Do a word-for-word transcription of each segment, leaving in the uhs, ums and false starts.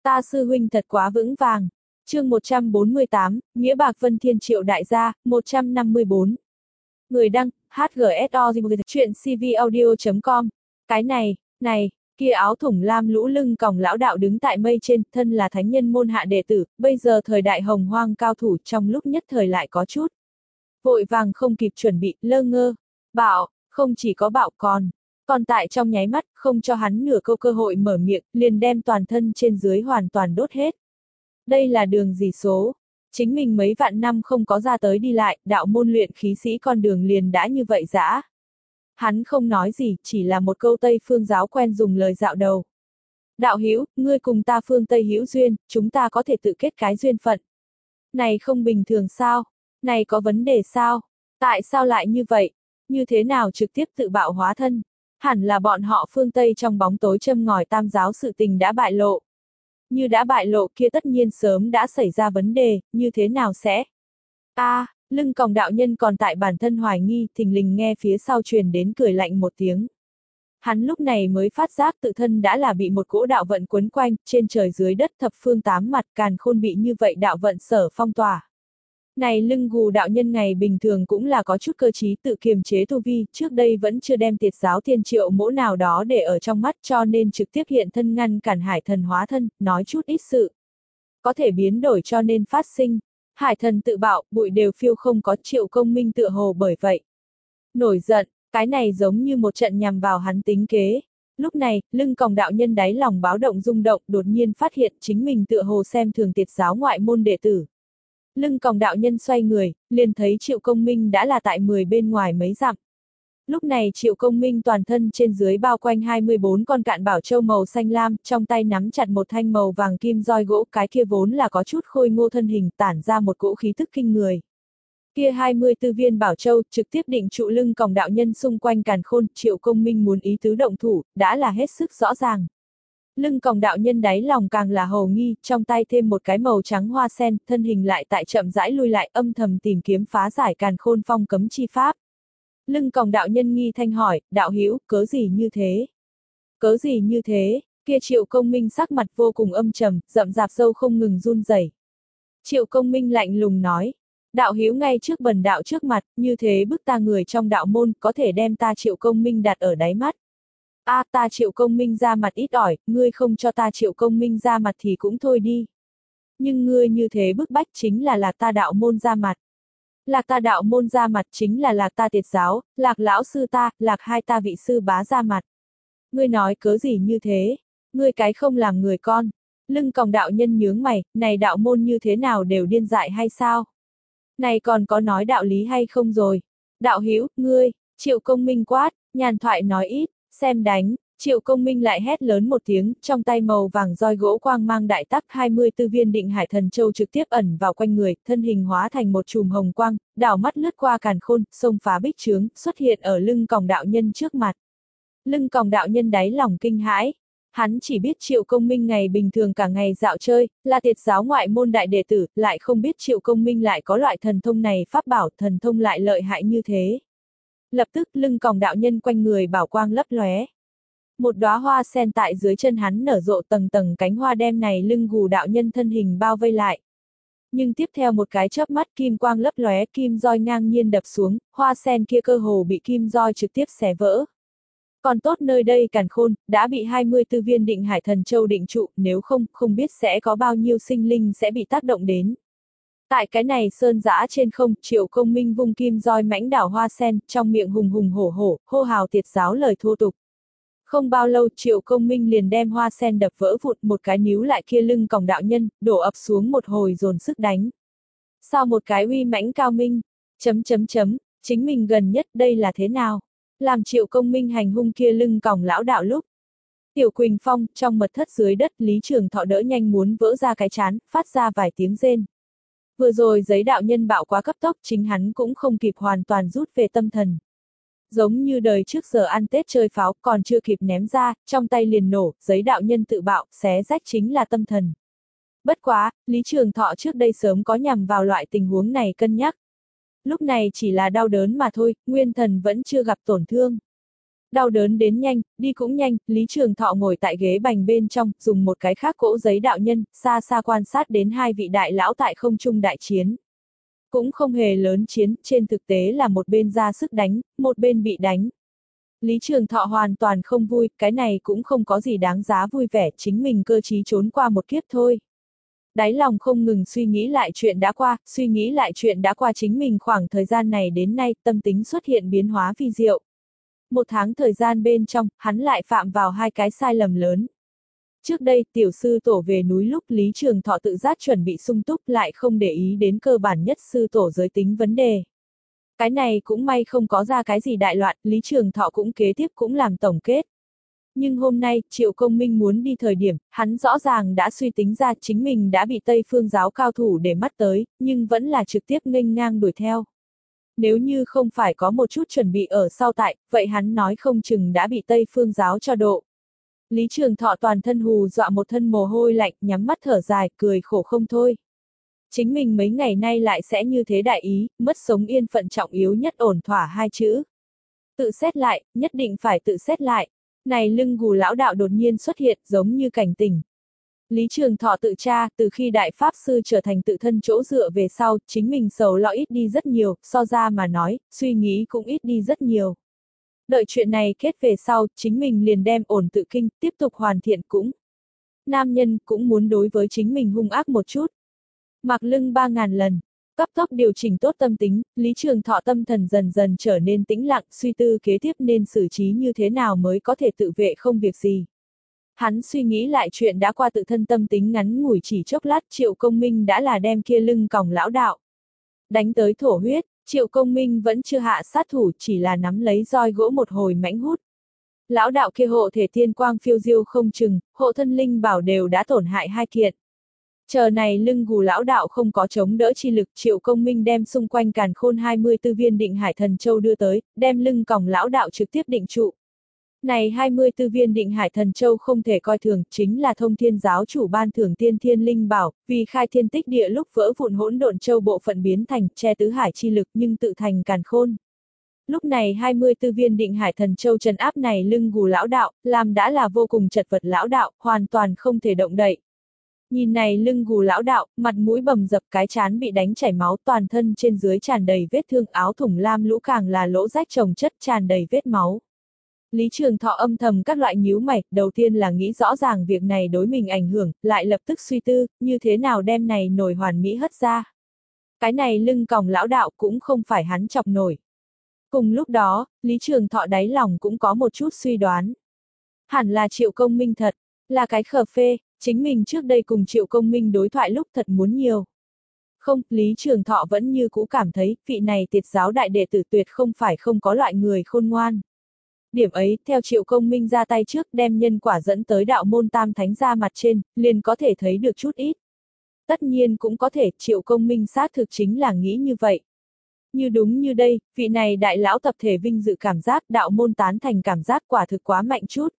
Ta sư huynh thật quá vững vàng. Chương một trăm bốn mươi tám, Nghĩa Bạc Vân Thiên Triệu đại gia, một trăm năm mươi bốn. Người đăng, hát giê ét o chuyện c v audio chấm com. Cái này, này, kia áo thủng lam lũ lưng còng lão đạo đứng tại mây trên, thân là thánh nhân môn hạ đệ tử, bây giờ thời đại hồng hoang cao thủ trong lúc nhất thời lại có chút. Vội vàng không kịp chuẩn bị, lơ ngơ. Bạo, không chỉ có bạo còn. Còn tại trong nháy mắt, không cho hắn nửa câu cơ hội mở miệng, liền đem toàn thân trên dưới hoàn toàn đốt hết. Đây là đường gì số? Chính mình mấy vạn năm không có ra tới đi lại, đạo môn luyện khí sĩ con đường liền đã như vậy dã. Hắn không nói gì, chỉ là một câu Tây Phương giáo quen dùng lời dạo đầu. Đạo hữu, ngươi cùng ta phương Tây hữu duyên, chúng ta có thể tự kết cái duyên phận. Này không bình thường sao? Này có vấn đề sao? Tại sao lại như vậy? Như thế nào trực tiếp tự bạo hóa thân? Hẳn là bọn họ phương Tây trong bóng tối châm ngòi tam giáo sự tình đã bại lộ. Như đã bại lộ kia tất nhiên sớm đã xảy ra vấn đề, như thế nào sẽ? A, à, lưng còng đạo nhân còn tại bản thân hoài nghi, thình lình nghe phía sau truyền đến cười lạnh một tiếng. Hắn lúc này mới phát giác tự thân đã là bị một cỗ đạo vận quấn quanh, trên trời dưới đất thập phương tám mặt càn khôn bị như vậy đạo vận sở phong tỏa. Này lưng gù đạo nhân ngày bình thường cũng là có chút cơ trí tự kiềm chế tu vi, trước đây vẫn chưa đem tiệt giáo thiên triệu mỗ nào đó để ở trong mắt cho nên trực tiếp hiện thân ngăn cản hải thần hóa thân, nói chút ít sự. Có thể biến đổi cho nên phát sinh. Hải thần tự bạo, bụi đều phiêu không có Triệu Công Minh tựa hồ bởi vậy. Nổi giận, cái này giống như một trận nhằm vào hắn tính kế. Lúc này, lưng còng đạo nhân đáy lòng báo động rung động, đột nhiên phát hiện chính mình tựa hồ xem thường tiệt giáo ngoại môn đệ tử. Lưng còng đạo nhân xoay người, liền thấy Triệu Công Minh đã là tại mười bên ngoài mấy dặm. Lúc này Triệu Công Minh toàn thân trên dưới bao quanh hai mươi bốn con cạn bảo châu màu xanh lam, trong tay nắm chặt một thanh màu vàng kim roi gỗ, cái kia vốn là có chút khôi ngô thân hình, tản ra một cỗ khí tức kinh người. Kia hai mươi tư viên bảo châu, trực tiếp định trụ lưng còng đạo nhân xung quanh càn khôn, Triệu Công Minh muốn ý tứ động thủ, đã là hết sức rõ ràng. Lưng còng đạo nhân đáy lòng càng là hồ nghi, trong tay thêm một cái màu trắng hoa sen, thân hình lại tại chậm rãi lui lại, âm thầm tìm kiếm phá giải càn khôn phong cấm chi pháp. Lưng còng đạo nhân nghi thanh hỏi, đạo hữu, cớ gì như thế? Cớ gì như thế? Kia Triệu Công Minh sắc mặt vô cùng âm trầm, rậm rạp râu không ngừng run rẩy. Triệu Công Minh lạnh lùng nói, đạo hữu ngay trước bần đạo trước mặt, như thế bức ta người trong đạo môn, có thể đem ta Triệu Công Minh đặt ở đáy mắt. A à, ta Triệu Công Minh ra mặt ít ỏi, ngươi không cho ta Triệu Công Minh ra mặt thì cũng thôi đi. Nhưng ngươi như thế bức bách chính là lạc ta đạo môn ra mặt. Lạc ta đạo môn ra mặt chính là lạc ta tiệt giáo, lạc lão sư ta, lạc hai ta vị sư bá ra mặt. Ngươi nói cớ gì như thế? Ngươi cái không làm người con. Lưng còng đạo nhân nhướng mày, này đạo môn như thế nào đều điên dại hay sao? Này còn có nói đạo lý hay không rồi? Đạo hữu, ngươi, Triệu Công Minh quát, nhàn thoại nói ít, xem đánh. Triệu Công Minh lại hét lớn một tiếng, trong tay màu vàng roi gỗ quang mang đại tắc hai mươi tư viên định hải thần châu trực tiếp ẩn vào quanh người, thân hình hóa thành một chùm hồng quang, đảo mắt lướt qua càn khôn, xông phá bích chướng, xuất hiện ở lưng còng đạo nhân trước mặt. Lưng còng đạo nhân đáy lòng kinh hãi. Hắn chỉ biết Triệu Công Minh ngày bình thường cả ngày dạo chơi, là tiệt giáo ngoại môn đại đệ tử, lại không biết Triệu Công Minh lại có loại thần thông này pháp bảo, thần thông lại lợi hại như thế. Lập tức lưng còng đạo nhân quanh người bảo quang lấp lóe. Một đóa hoa sen tại dưới chân hắn nở rộ tầng tầng cánh hoa đem này lưng gù đạo nhân thân hình bao vây lại. Nhưng tiếp theo một cái chớp mắt kim quang lấp lóe, kim roi ngang nhiên đập xuống, hoa sen kia cơ hồ bị kim roi trực tiếp xé vỡ. Còn tốt nơi đây càn khôn, đã bị hai mươi tư viên định hải thần châu định trụ, nếu không, không biết sẽ có bao nhiêu sinh linh sẽ bị tác động đến. Tại cái này sơn dã trên không, Triệu Công Minh vung kim roi mãnh đảo hoa sen, trong miệng hùng hùng hổ hổ, hô hào tiệt giáo lời thô tục. Không bao lâu Triệu Công Minh liền đem hoa sen đập vỡ vụn, một cái níu lại kia lưng còng đạo nhân, đổ ập xuống một hồi dồn sức đánh. Sao một cái uy mãnh cao minh? Chấm chấm chấm, chính mình gần nhất đây là thế nào? Làm Triệu Công Minh hành hung kia lưng còng lão đạo lúc. Tiểu Quỳnh Phong, trong mật thất dưới đất, Lý Trường Thọ đỡ nhanh muốn vỡ ra cái chán, phát ra vài tiếng rên. Vừa rồi giấy đạo nhân bạo quá cấp tốc, chính hắn cũng không kịp hoàn toàn rút về tâm thần. Giống như đời trước giờ ăn Tết chơi pháo, còn chưa kịp ném ra, trong tay liền nổ, giấy đạo nhân tự bạo, xé rách chính là tâm thần. Bất quá, Lý Trường Thọ trước đây sớm có nhằm vào loại tình huống này cân nhắc. Lúc này chỉ là đau đớn mà thôi, nguyên thần vẫn chưa gặp tổn thương. Đau đớn đến nhanh, đi cũng nhanh, Lý Trường Thọ ngồi tại ghế bành bên trong, dùng một cái khác cỗ giấy đạo nhân, xa xa quan sát đến hai vị đại lão tại không trung đại chiến. Cũng không hề lớn chiến, trên thực tế là một bên ra sức đánh, một bên bị đánh. Lý Trường Thọ hoàn toàn không vui, cái này cũng không có gì đáng giá vui vẻ, chính mình cơ trí trốn qua một kiếp thôi. Đáy lòng không ngừng suy nghĩ lại chuyện đã qua, suy nghĩ lại chuyện đã qua chính mình khoảng thời gian này đến nay, tâm tính xuất hiện biến hóa vi diệu. Một tháng thời gian bên trong, hắn lại phạm vào hai cái sai lầm lớn. Trước đây, tiểu sư tổ về núi lúc Lý Trường Thọ tự giác chuẩn bị sung túc lại không để ý đến cơ bản nhất sư tổ giới tính vấn đề. Cái này cũng may không có ra cái gì đại loạn, Lý Trường Thọ cũng kế tiếp cũng làm tổng kết. Nhưng hôm nay, Triệu Công Minh muốn đi thời điểm, hắn rõ ràng đã suy tính ra chính mình đã bị Tây Phương giáo cao thủ để mắt tới, nhưng vẫn là trực tiếp nghênh ngang đuổi theo. Nếu như không phải có một chút chuẩn bị ở sau tại, vậy hắn nói không chừng đã bị Tây Phương giáo cho độ. Lý Trường Thọ toàn thân hù dọa một thân mồ hôi lạnh, nhắm mắt thở dài, cười khổ không thôi. Chính mình mấy ngày nay lại sẽ như thế đại ý, mất sống yên phận trọng yếu nhất ổn thỏa hai chữ. Tự xét lại, nhất định phải tự xét lại. Này lưng gù lão đạo đột nhiên xuất hiện giống như cảnh tỉnh. Lý Trường Thọ tự tra, từ khi đại pháp sư trở thành tự thân chỗ dựa về sau, chính mình sầu lo ít đi rất nhiều, so ra mà nói, suy nghĩ cũng ít đi rất nhiều. Đợi chuyện này kết về sau, chính mình liền đem ổn tự kinh, tiếp tục hoàn thiện cũng. Nam nhân cũng muốn đối với chính mình hung ác một chút. Mặc lưng ba ngàn lần, cấp tốc điều chỉnh tốt tâm tính, Lý Trường Thọ tâm thần dần dần trở nên tĩnh lặng, suy tư kế tiếp nên xử trí như thế nào mới có thể tự vệ không việc gì. Hắn suy nghĩ lại chuyện đã qua tự thân tâm tính ngắn ngủi chỉ chốc lát, Triệu Công Minh đã là đem kia lưng còng lão đạo. Đánh tới thổ huyết, Triệu Công Minh vẫn chưa hạ sát thủ, chỉ là nắm lấy roi gỗ một hồi mãnh hút. Lão đạo kia hộ thể thiên quang phiêu diêu không chừng, hộ thân linh bảo đều đã tổn hại hai kiện. Chờ này lưng gù lão đạo không có chống đỡ chi lực, Triệu Công Minh đem xung quanh càn khôn hai mươi tư viên định hải thần châu đưa tới, đem lưng còng lão đạo trực tiếp định trụ. Này hai mươi tư viên định hải thần châu không thể coi thường, chính là thông thiên giáo chủ ban thưởng tiên thiên linh bảo, vì khai thiên tích địa lúc vỡ vụn hỗn độn châu bộ phận biến thành che tứ hải chi lực nhưng tự thành càn khôn. Lúc này hai mươi tư viên định hải thần châu trấn áp này lưng gù lão đạo, làm đã là vô cùng chật vật lão đạo, hoàn toàn không thể động đậy. Nhìn này lưng gù lão đạo, mặt mũi bầm dập, cái chán bị đánh chảy máu, toàn thân trên dưới tràn đầy vết thương, áo thủng lam lũ càng là lỗ rách chồng chất tràn đầy vết máu. Lý Trường Thọ âm thầm các loại nhíu mày, đầu tiên là nghĩ rõ ràng việc này đối mình ảnh hưởng, lại lập tức suy tư, như thế nào đem này nổi hoàn mỹ hất ra. Cái này lưng còng lão đạo cũng không phải hắn chọc nổi. Cùng lúc đó, Lý Trường Thọ đáy lòng cũng có một chút suy đoán. Hẳn là Triệu Công Minh thật, là cái khờ phê, chính mình trước đây cùng Triệu Công Minh đối thoại lúc thật muốn nhiều. Không, Lý Trường Thọ vẫn như cũ cảm thấy, vị này tiệt giáo đại đệ tử tuyệt không phải không có loại người khôn ngoan. Điểm ấy, theo Triệu Công Minh ra tay trước đem nhân quả dẫn tới đạo môn tam thánh ra mặt trên, liền có thể thấy được chút ít. Tất nhiên cũng có thể, Triệu Công Minh xác thực chính là nghĩ như vậy. Như đúng như đây, vị này đại lão tập thể vinh dự cảm giác, đạo môn tán thành cảm giác quả thực quá mạnh chút.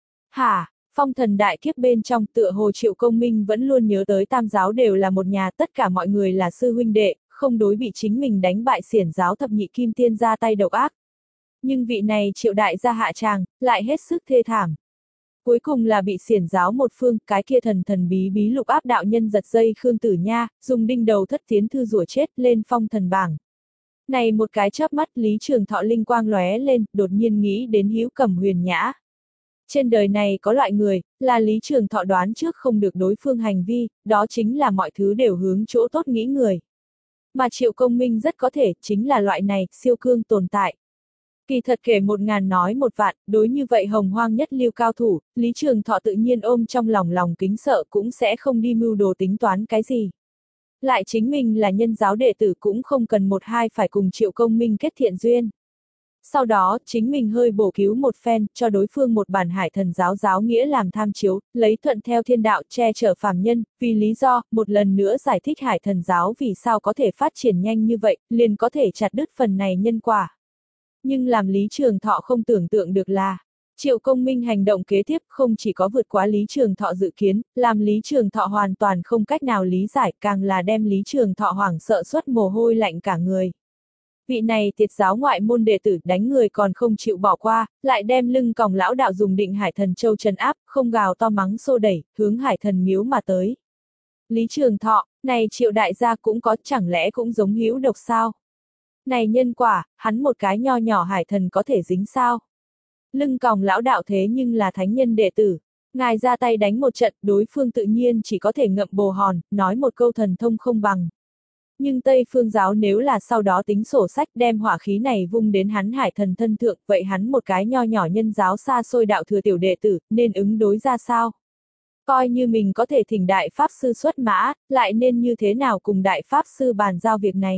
Hả, phong thần đại kiếp bên trong tựa hồ Triệu Công Minh vẫn luôn nhớ tới tam giáo đều là một nhà, tất cả mọi người là sư huynh đệ, không đối bị chính mình đánh bại xiển giáo thập nhị kim tiên ra tay độc ác. Nhưng vị này Triệu đại gia hạ tràng, lại hết sức thê thảm. Cuối cùng là bị xiển giáo một phương, cái kia thần thần bí bí lục áp đạo nhân giật dây Khương Tử Nha, dùng đinh đầu thất tiến thư rủa chết lên phong thần bảng. Này một cái chớp mắt Lý Trường Thọ linh quang lóe lên, đột nhiên nghĩ đến Hữu Cẩm Huyền Nhã. Trên đời này có loại người, là Lý Trường Thọ đoán trước không được đối phương hành vi, đó chính là mọi thứ đều hướng chỗ tốt nghĩ người. Mà Triệu Công Minh rất có thể, chính là loại này, siêu cương tồn tại. Kỳ thật kể một ngàn nói một vạn, đối như vậy hồng hoang nhất lưu cao thủ, Lý Trường Thọ tự nhiên ôm trong lòng lòng kính sợ cũng sẽ không đi mưu đồ tính toán cái gì. Lại chính mình là nhân giáo đệ tử cũng không cần một hai phải cùng Triệu Công Minh kết thiện duyên. Sau đó, chính mình hơi bổ cứu một phen, cho đối phương một bản hải thần giáo giáo nghĩa làm tham chiếu, lấy thuận theo thiên đạo che chở phàm nhân, vì lý do, một lần nữa giải thích hải thần giáo vì sao có thể phát triển nhanh như vậy, liền có thể chặt đứt phần này nhân quả. Nhưng làm Lý Trường Thọ không tưởng tượng được là, Triệu Công Minh hành động kế tiếp không chỉ có vượt quá Lý Trường Thọ dự kiến, làm Lý Trường Thọ hoàn toàn không cách nào lý giải, càng là đem Lý Trường Thọ hoảng sợ suốt mồ hôi lạnh cả người. Vị này tiệt giáo ngoại môn đệ tử đánh người còn không chịu bỏ qua, lại đem lưng còng lão đạo dùng Định Hải Thần Châu trấn áp, không gào to mắng xô đẩy, hướng Hải Thần miếu mà tới. Lý Trường Thọ, này Triệu đại gia cũng có, chẳng lẽ cũng giống hữu độc sao? Này nhân quả, hắn một cái nho nhỏ Hải Thần có thể dính sao? Lưng còng lão đạo thế nhưng là thánh nhân đệ tử. Ngài ra tay đánh một trận, đối phương tự nhiên chỉ có thể ngậm bồ hòn, nói một câu thần thông không bằng. Nhưng Tây Phương giáo nếu là sau đó tính sổ sách đem hỏa khí này vung đến hắn Hải Thần thân thượng, vậy hắn một cái nho nhỏ nhân giáo xa xôi đạo thừa tiểu đệ tử, nên ứng đối ra sao? Coi như mình có thể thỉnh đại pháp sư xuất mã, lại nên như thế nào cùng đại pháp sư bàn giao việc này?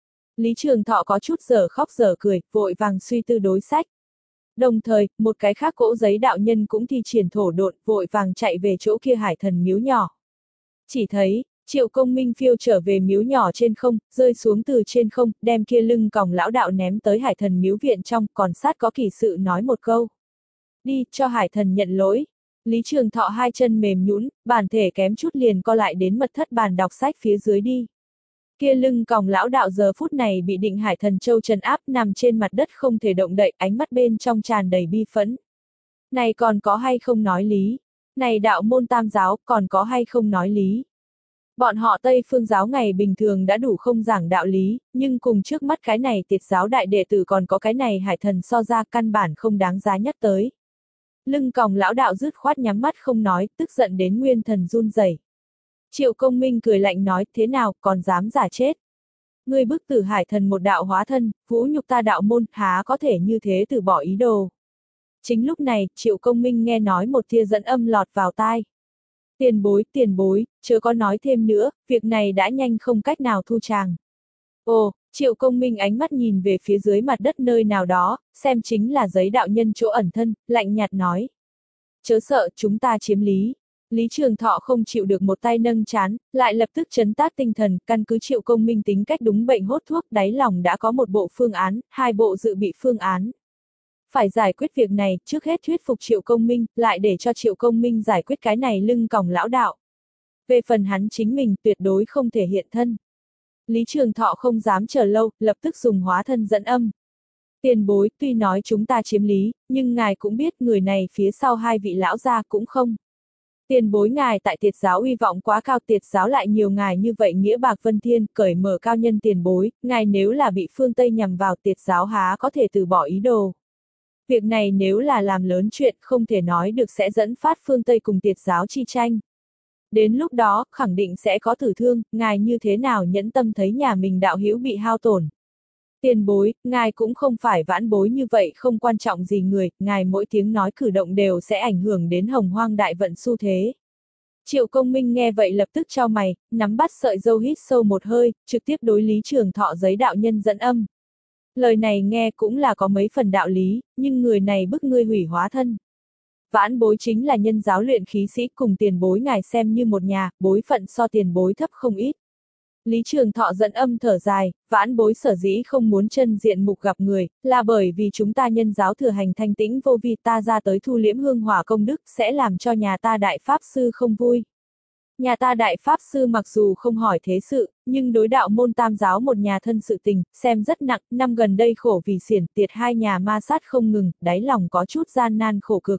Lý Trường Thọ có chút dở khóc dở cười, vội vàng suy tư đối sách. Đồng thời, một cái khác cỗ giấy đạo nhân cũng thi triển thổ độn, vội vàng chạy về chỗ kia Hải Thần miếu nhỏ. Chỉ thấy, Triệu Công Minh phiêu trở về miếu nhỏ trên không, rơi xuống từ trên không, đem kia lưng còng lão đạo ném tới Hải Thần miếu viện trong, còn sát có kỳ sự nói một câu. Đi, cho Hải Thần nhận lỗi. Lý Trường Thọ hai chân mềm nhũn, bản thể kém chút liền co lại đến mật thất bàn đọc sách phía dưới đi. Kia lưng còng lão đạo giờ phút này bị Định Hải Thần Châu trấn áp nằm trên mặt đất không thể động đậy, ánh mắt bên trong tràn đầy bi phẫn. Này còn có hay không nói lý? Này đạo môn tam giáo còn có hay không nói lý? Bọn họ Tây Phương giáo ngày bình thường đã đủ không giảng đạo lý, nhưng cùng trước mắt cái này tiệt giáo đại đệ tử còn có cái này Hải Thần so ra căn bản không đáng giá nhắc tới. Lưng còng lão đạo dứt khoát nhắm mắt không nói, tức giận đến nguyên thần run rẩy. Triệu Công Minh cười lạnh nói, thế nào, còn dám giả chết? Ngươi bức tử Hải Thần một đạo hóa thân, vũ nhục ta đạo môn, há có thể như thế từ bỏ ý đồ. Chính lúc này, Triệu Công Minh nghe nói một tia dẫn âm lọt vào tai. Tiền bối, tiền bối, chớ có nói thêm nữa, việc này đã nhanh không cách nào thu tràng. Ồ, Triệu Công Minh ánh mắt nhìn về phía dưới mặt đất nơi nào đó, xem chính là giấy đạo nhân chỗ ẩn thân, lạnh nhạt nói. Chớ sợ, chúng ta chiếm lý. Lý Trường Thọ không chịu được một tay nâng chán, lại lập tức trấn tác tinh thần, căn cứ Triệu Công Minh tính cách đúng bệnh hốt thuốc, đáy lòng đã có một bộ phương án, hai bộ dự bị phương án. Phải giải quyết việc này, trước hết thuyết phục Triệu Công Minh, lại để cho Triệu Công Minh giải quyết cái này lưng còng lão đạo. Về phần hắn chính mình, tuyệt đối không thể hiện thân. Lý Trường Thọ không dám chờ lâu, lập tức dùng hóa thân dẫn âm. Tiền bối, tuy nói chúng ta chiếm lý, nhưng ngài cũng biết người này phía sau hai vị lão gia cũng không. Tiền bối ngài tại tiệt giáo uy vọng quá cao, tiệt giáo lại nhiều ngài như vậy nghĩa bạc vân thiên, cởi mở cao nhân tiền bối, ngài nếu là bị phương Tây nhằm vào tiệt giáo há có thể từ bỏ ý đồ. Việc này nếu là làm lớn chuyện không thể nói được sẽ dẫn phát phương Tây cùng tiệt giáo chi tranh. Đến lúc đó, khẳng định sẽ có tử thương, ngài như thế nào nhẫn tâm thấy nhà mình đạo hữu bị hao tổn. Tiền bối, ngài cũng không phải vãn bối như vậy không quan trọng gì người, ngài mỗi tiếng nói cử động đều sẽ ảnh hưởng đến hồng hoang đại vận xu thế. Triệu Công Minh nghe vậy lập tức chau mày, nắm bắt sợi dâu hít sâu một hơi, trực tiếp đối Lý Trường Thọ giấy đạo nhân dẫn âm. Lời này nghe cũng là có mấy phần đạo lý, nhưng người này bức ngươi hủy hóa thân. Vãn bối chính là nhân giáo luyện khí sĩ, cùng tiền bối ngài xem như một nhà, bối phận so tiền bối thấp không ít. Lý Trường Thọ dẫn âm thở dài, vãn bối sở dĩ không muốn chân diện mục gặp người, là bởi vì chúng ta nhân giáo thừa hành thanh tĩnh vô vi, ta ra tới thu liễm hương hỏa công đức sẽ làm cho nhà ta đại pháp sư không vui. Nhà ta đại pháp sư mặc dù không hỏi thế sự, nhưng đối đạo môn tam giáo một nhà thân sự tình, xem rất nặng, năm gần đây khổ vì xiển tiệt hai nhà ma sát không ngừng, đáy lòng có chút gian nan khổ cực.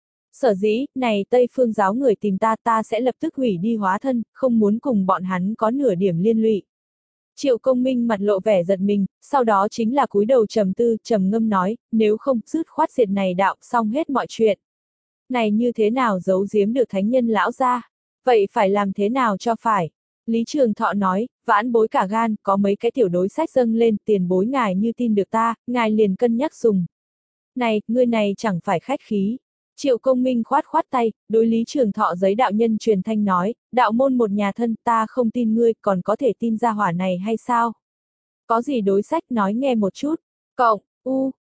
Sở dĩ, này Tây Phương giáo người tìm ta, ta sẽ lập tức hủy đi hóa thân, không muốn cùng bọn hắn có nửa điểm liên lụy. Triệu Công Minh mặt lộ vẻ giật mình, sau đó chính là cúi đầu trầm tư, trầm ngâm nói, nếu không, dứt khoát diệt này đạo, xong hết mọi chuyện. Này như thế nào giấu giếm được thánh nhân lão gia? Vậy phải làm thế nào cho phải? Lý Trường Thọ nói, vãn bối cả gan, có mấy cái tiểu đối sách dâng lên, tiền bối ngài như tin được ta, ngài liền cân nhắc dùng. Này, ngươi này chẳng phải khách khí. Triệu Công Minh khoát khoát tay, đối Lý Trường Thọ giấy đạo nhân truyền thanh nói, đạo môn một nhà thân, ta không tin ngươi, còn có thể tin ra hỏa này hay sao? Có gì đối sách nói nghe một chút. Cộng, u,